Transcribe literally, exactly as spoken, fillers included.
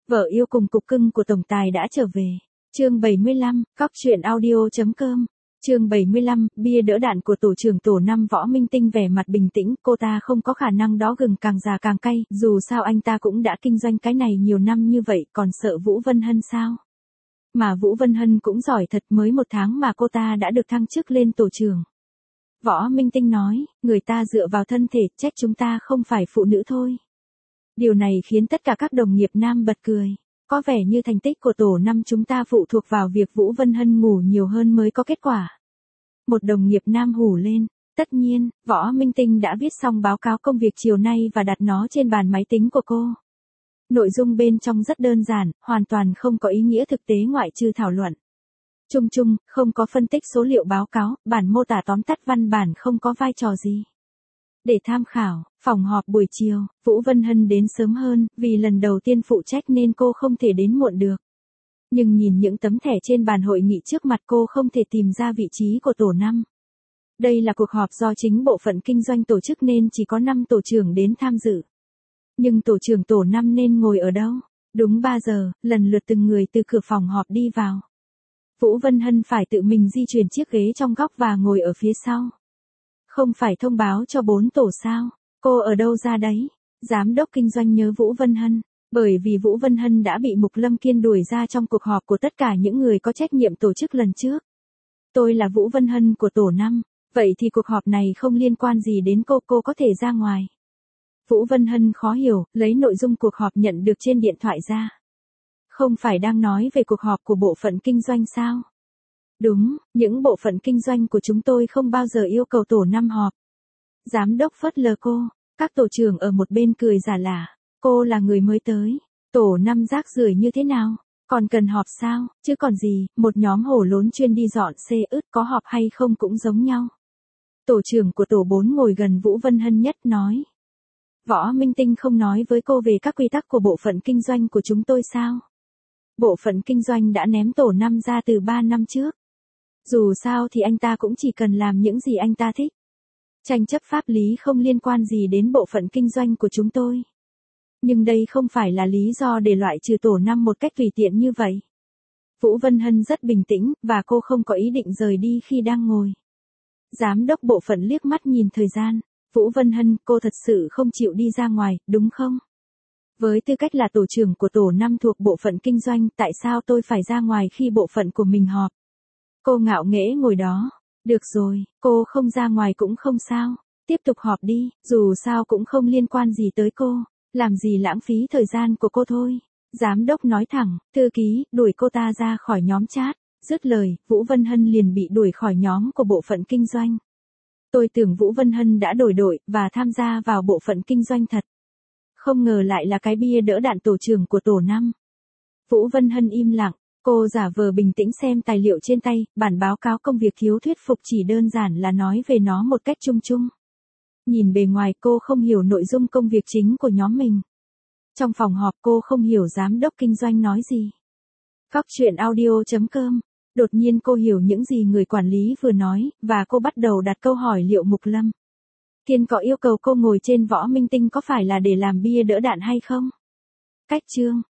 Vợ yêu cùng cục cưng của tổng tài đã trở về. Chương bảy mươi lăm, cóc truyện audio chấm com. Chương bảy mươi lăm, bia đỡ đạn của tổ trưởng tổ năm Võ Minh Tinh vẻ mặt bình tĩnh, cô ta không có khả năng đó, gừng càng già càng cay, dù sao anh ta cũng đã kinh doanh cái này nhiều năm như vậy, còn sợ Vũ Vân Hân sao? Mà Vũ Vân Hân cũng giỏi thật, mới một tháng mà cô ta đã được thăng chức lên tổ trưởng. Võ Minh Tinh nói, người ta dựa vào thân thể, trách chúng ta không phải phụ nữ thôi. Điều này khiến tất cả các đồng nghiệp nam bật cười. Có vẻ như thành tích của tổ năm chúng ta phụ thuộc vào việc Vũ Vân Hân ngủ nhiều hơn mới có kết quả. Một đồng nghiệp nam hù lên. Tất nhiên, Võ Minh Tinh đã viết xong báo cáo công việc chiều nay và đặt nó trên bàn máy tính của cô. Nội dung bên trong rất đơn giản, hoàn toàn không có ý nghĩa thực tế ngoại trừ thảo luận. Chung chung, không có phân tích số liệu báo cáo, bản mô tả tóm tắt văn bản không có vai trò gì. Để tham khảo, phòng họp buổi chiều, Vũ Vân Hân đến sớm hơn, vì lần đầu tiên phụ trách nên cô không thể đến muộn được. Nhưng nhìn những tấm thẻ trên bàn hội nghị trước mặt cô không thể tìm ra vị trí của tổ năm. Đây là cuộc họp do chính bộ phận kinh doanh tổ chức nên chỉ có năm tổ trưởng đến tham dự. Nhưng tổ trưởng tổ năm nên ngồi ở đâu? Đúng ba giờ, lần lượt từng người từ cửa phòng họp đi vào. Vũ Vân Hân phải tự mình di chuyển chiếc ghế trong góc và ngồi ở phía sau. Không phải thông báo cho bốn tổ sao? Cô ở đâu ra đấy? Giám đốc kinh doanh nhớ Vũ Vân Hân, bởi vì Vũ Vân Hân đã bị Mục Lâm Kiên đuổi ra trong cuộc họp của tất cả những người có trách nhiệm tổ chức lần trước. Tôi là Vũ Vân Hân của tổ năm, vậy thì cuộc họp này không liên quan gì đến cô, cô có thể ra ngoài. Vũ Vân Hân khó hiểu, lấy nội dung cuộc họp nhận được trên điện thoại ra. Không phải đang nói về cuộc họp của bộ phận kinh doanh sao? Đúng, những bộ phận kinh doanh của chúng tôi không bao giờ yêu cầu tổ năm họp. Giám đốc phớt lờ cô, các tổ trưởng ở một bên cười giả lả. Cô là người mới tới, tổ năm rác rưởi như thế nào? Còn cần họp sao? Chứ còn gì, một nhóm hổ lốn chuyên đi dọn xe ướt có họp hay không cũng giống nhau. Tổ trưởng của tổ bốn ngồi gần Vũ Vân Hân nhất nói. Võ Minh Tinh không nói với cô về các quy tắc của bộ phận kinh doanh của chúng tôi sao? Bộ phận kinh doanh đã ném tổ năm ra từ ba năm trước. Dù sao thì anh ta cũng chỉ cần làm những gì anh ta thích. Tranh chấp pháp lý không liên quan gì đến bộ phận kinh doanh của chúng tôi. Nhưng đây không phải là lý do để loại trừ tổ năm một cách tùy tiện như vậy. Vũ Vân Hân rất bình tĩnh, và cô không có ý định rời đi khi đang ngồi. Giám đốc bộ phận liếc mắt nhìn thời gian. Vũ Vân Hân, cô thật sự không chịu đi ra ngoài, đúng không? Với tư cách là tổ trưởng của tổ năm thuộc bộ phận kinh doanh, tại sao tôi phải ra ngoài khi bộ phận của mình họp? Cô ngạo nghễ ngồi đó. Được rồi, cô không ra ngoài cũng không sao. Tiếp tục họp đi, dù sao cũng không liên quan gì tới cô. Làm gì lãng phí thời gian của cô thôi. Giám đốc nói thẳng, thư ký, đuổi cô ta ra khỏi nhóm chat. Dứt lời, Vũ Vân Hân liền bị đuổi khỏi nhóm của bộ phận kinh doanh. Tôi tưởng Vũ Vân Hân đã đổi đội, và tham gia vào bộ phận kinh doanh thật. Không ngờ lại là cái bia đỡ đạn tổ trưởng của tổ năm. Vũ Vân Hân im lặng, cô giả vờ bình tĩnh xem tài liệu trên tay, bản báo cáo công việc thiếu thuyết phục chỉ đơn giản là nói về nó một cách chung chung. Nhìn bề ngoài cô không hiểu nội dung công việc chính của nhóm mình. Trong phòng họp cô không hiểu giám đốc kinh doanh nói gì. Cóc truyện audio chấm com. Đột nhiên cô hiểu những gì người quản lý vừa nói, và cô bắt đầu đặt câu hỏi liệu Mục Lâm Kiên có yêu cầu cô ngồi trên Võ Minh Tinh có phải là để làm bia đỡ đạn hay không? Cách chương.